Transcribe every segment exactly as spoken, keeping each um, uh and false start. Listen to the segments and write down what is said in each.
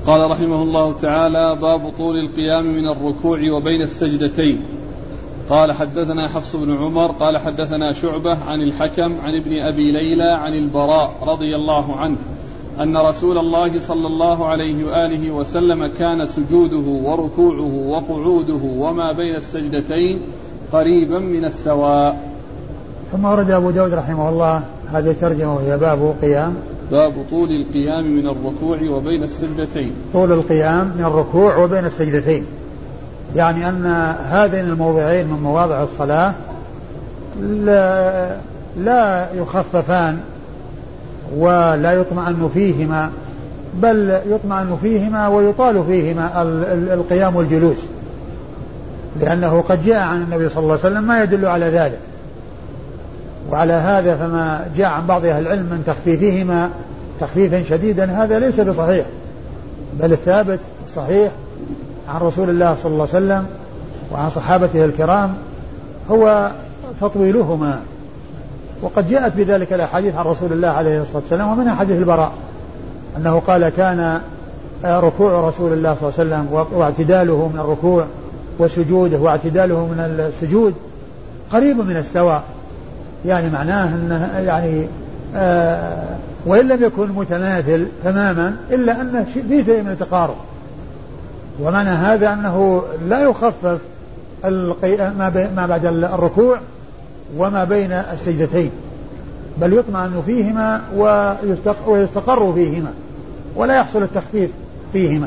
قال رحمه الله تعالى: باب طول القيام من الركوع وبين السجدتين. قال حدثنا حفص بن عمر قال حدثنا شعبة عن الحكم عن ابن أبي ليلى عن البراء رضي الله عنه أن رسول الله صلى الله عليه وآله وسلم كان سجوده وركوعه وقعوده وما بين السجدتين قريبا من السواء. ثم ورد أبو داود رحمه الله هذه الترجمة وهي باب قيام باب طول القيام من الركوع وبين السجدتين. طول القيام من الركوع وبين السجدتين، يعني أن هذين الموضعين من مواضع الصلاة لا, لا يخففان ولا يطمئن فيهما، بل يطمئن فيهما ويطال فيهما القيام والجلوس، لأنه قد جاء عن النبي صلى الله عليه وسلم ما يدل على ذلك. وعلى هذا فما جاء عن بعض أهل العلم من تخفيفهما تخفيفا شديدا هذا ليس بصحيح، بل الثابت الصحيح عن رسول الله صلى الله عليه وسلم وعن صحابته الكرام هو تطويلهما، وقد جاءت بذلك الأحاديث عن رسول الله عليه الصلاة والسلام، ومنها حديث البراء أنه قال: كان ركوع رسول الله صلى الله عليه وسلم واعتداله من الركوع وسجوده واعتداله من السجود قريب من السواء، يعني معناه أنه يعني آه وإن لم يكن متماثل تماما إلا أنه في شيء من التقارب. ومعنى هذا أنه لا يخفف ما بعد الركوع وما بين السجدتين، بل يطمئن فيهما ويستقر فيهما ولا يحصل التخفيف فيهما.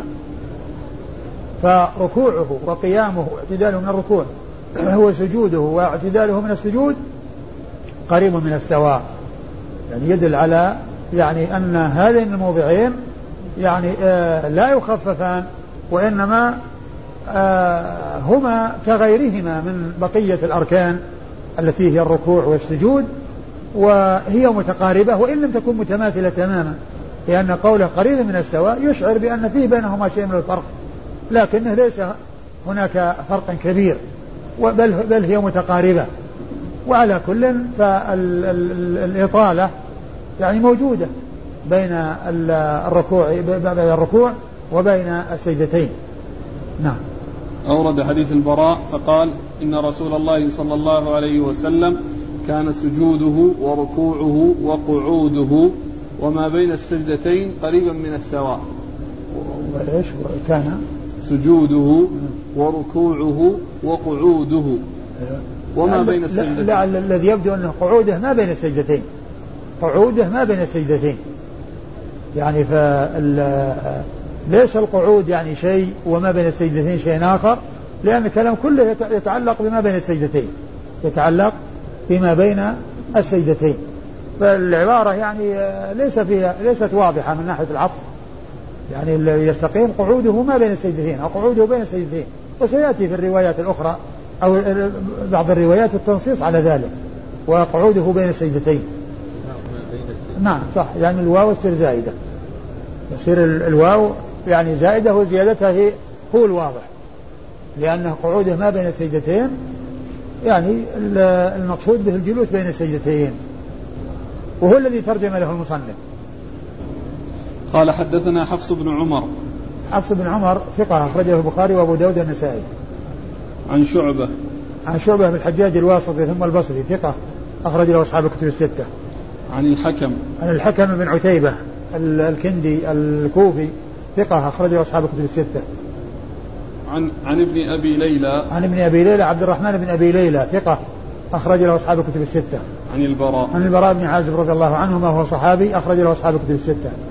فركوعه وقيامه واعتداله من الركوع هو سجوده واعتداله من السجود قريب من السواء، يعني يدل على يعني أن هذين الموضعين يعني آه لا يخففان، وإنما آه هما كغيرهما من بقية الأركان التي هي الركوع والسجود، وهي متقاربة وإن لم تكن متماثلة تماما، لأن قوله قريب من السواء يشعر بأن فيه بينهما شيء من الفرق، لكنه ليس هناك فرق كبير، بل, بل هي متقاربة. وعلى كل فالإطالة يعني موجودة بين الركوع بين الركوع وبين السجدتين. نعم. أورد حديث البراء فقال: إن رسول الله صلى الله عليه وسلم كان سجوده وركوعه وقعوده وما بين السجدتين قريبا من السواء. وإيش كان سجوده وركوعه وقعوده وما بين السجدتين. لا، الذي يبدو أنه قعوده ما بين السجدتين، قعوده ما بين السجدتين، يعني فليس القعود يعني شيء وما بين السجدتين شيء آخر، لأن الكلام كله يتعلق بما بين السجدتين، يتعلق بما بين السجدتين. فالعبارة يعني ليس فيها ليست واضحة من ناحية العطف، يعني يستقيم قعوده ما بين السجدتين أو قعوده بين السجدتين، وسيأتي في الروايات الأخرى أو بعض الروايات التنصيص على ذلك، وقعوده بين السجدتين. نعم صح، يعني الواو تصير زائدة، يصير الواو يعني زائدة وزيادتها هي هو الواضح، لأنه قعوده ما بين السجدتين يعني المقصود به الجلوس بين السجدتين، وهو الذي ترجم له المصنف. قال حدثنا حفص بن عمر. حفص بن عمر ثقة أخرجه البخاري وأبو داود والنسائي. عن شعبة. عن شعبة بن الحجاج الواسطي ثم البصري ثقة أخرج له أصحاب الكتب الستة. عن الحكم. عن الحكم بن عتيبة الكندي الكوفي ثقة أخرج له أصحاب الكتب الستة. عن عن ابن أبي ليلى. عن ابن أبي ليلى عبد الرحمن بن أبي ليلى ثقة أخرج له أصحاب الكتب الستة. عن البراء. عن البراء بن عازب رضي الله عنه ما هو صحابي أخرج له أصحاب الكتب الستة.